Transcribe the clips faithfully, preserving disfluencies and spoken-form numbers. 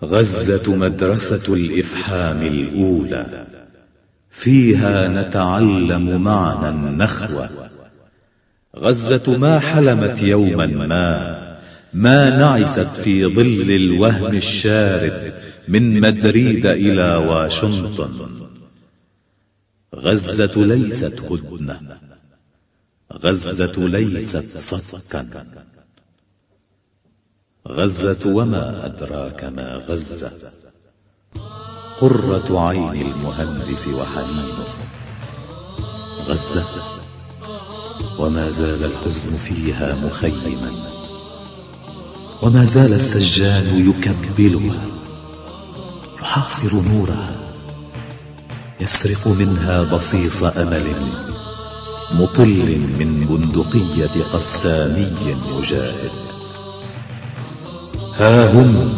غزة مدرسة الإفحام الأولى، فيها نتعلم معنى النخوة. غزة ما حلمت يوما ما، ما نعست في ظل الوهم الشارد من مدريد إلى واشنطن. غزة ليست هدنة، غزة ليست صكا. غزة وما أدراك ما غزة، قرة عين المهندس وحنينه. غزة وما زال الحزن فيها مخيما، وما زال السجان يكبلها، يحاصر نورها، يسرق منها بصيص أمل مطل من بندقية قسامي مجاهد. ها هم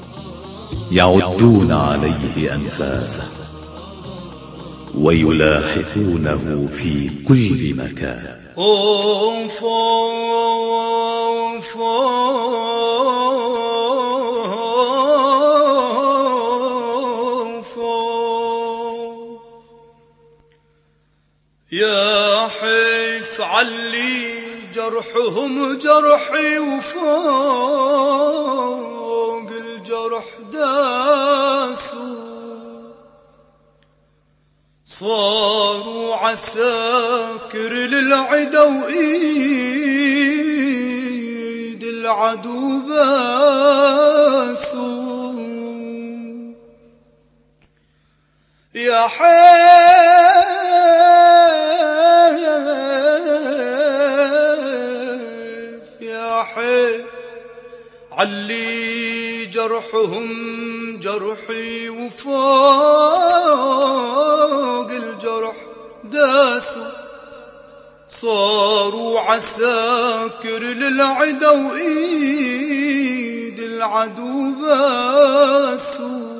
يعدون عليه أنفاسه ويلاحقونه في كل مكان. أوف أوف أوف يا حيف علي جرحهم جرحي، وفوق الجرح داسوا، صاروا عساكر للعدا وإيد العدو باسوا. يا حيف يا حيف علي جرحهم جرحي، وفوق الجرح داسوا، صاروا عساكر للعدا وإيد العدو باسوا.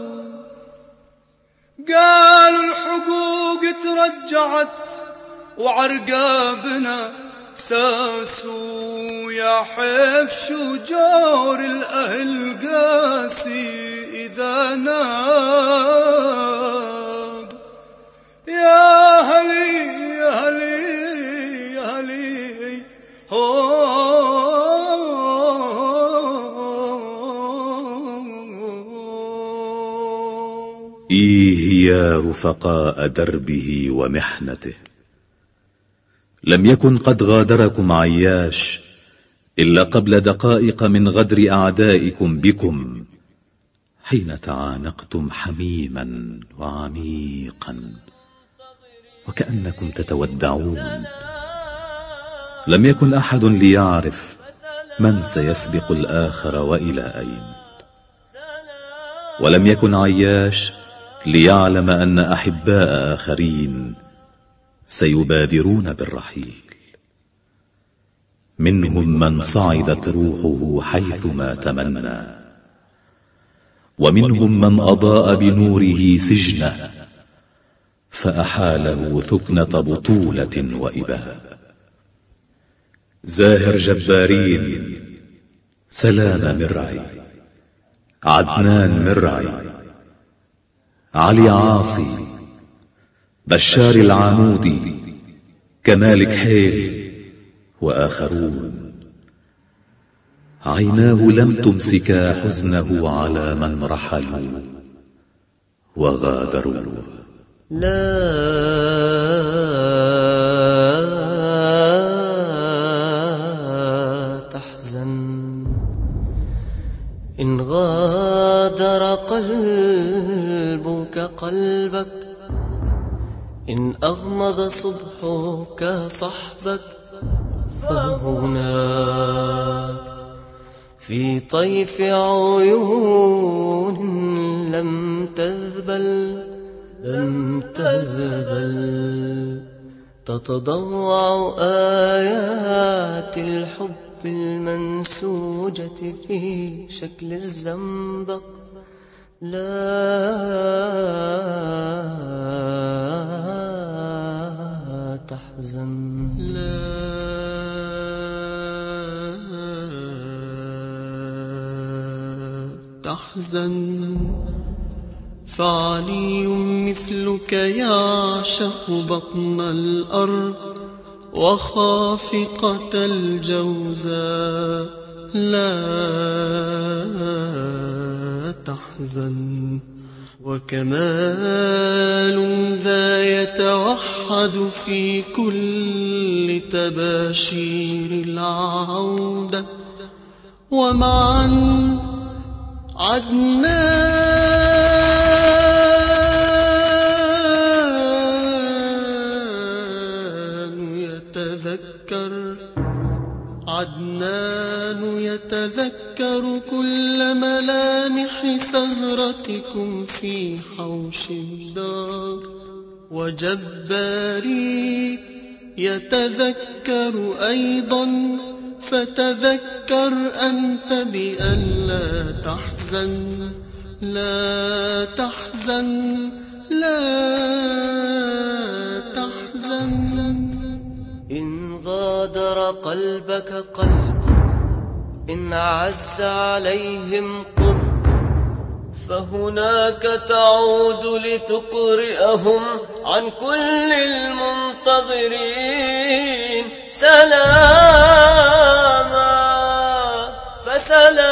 قالوا الحقوق ترجعت وعرقابنا ساسوا. يا حيف شجار الأهل قاسي إذا ناب. يا هلي يا هلي يا هلي هو إيه يا رفقاء دربه ومحنته، لم يكن قد غادركم عياش إلا قبل دقائق من غدر أعدائكم بكم، حين تعانقتم حميما وعميقا وكأنكم تتودعون. لم يكن أحد ليعرف من سيسبق الآخر وإلى أين، ولم يكن عياش ليعلم أن أحباء آخرين سيبادرون بالرحيل. منهم من صعدت روحه حيثما تمنى، ومنهم من أضاء بنوره سجنه فأحاله ثكنة بطولة وإباء. زاهر جبارين، سلام مرعي، عدنان مرعي، علي عاصي، بشار العامودي، كمال كحيل وآخرون، عيناه لم تمسكا حزنه على من رحلوا وغادروا. لا تحزن إن غادر قلبك قلبك، إن أغمض صبحك صحبك، فهناك في طيف عيون لم تذبل لم تذبل تتضوع آيات الحب المنسوجة في شكل الزنبق. لا تحزن لا تحزن، فعلي مثلك يعشق بطن الأرض وخافقة الجوزاء. لا تحزن، وكمال ذا يتوحد في كل تباشير العودة، ومعا عدنان يتذكر عدنان يتذكر كل ملامح سهرتكم في حوش الدار، وجباري يتذكر أيضا، فتذكر أنت بأن لا تحزن، لا تحزن، لا تحزن. إن غادر قلبك قلب، إن عز عليهم قرب، فهناك تعود لتقرئهم عن كل المنتظرين سلاما، فسلاما.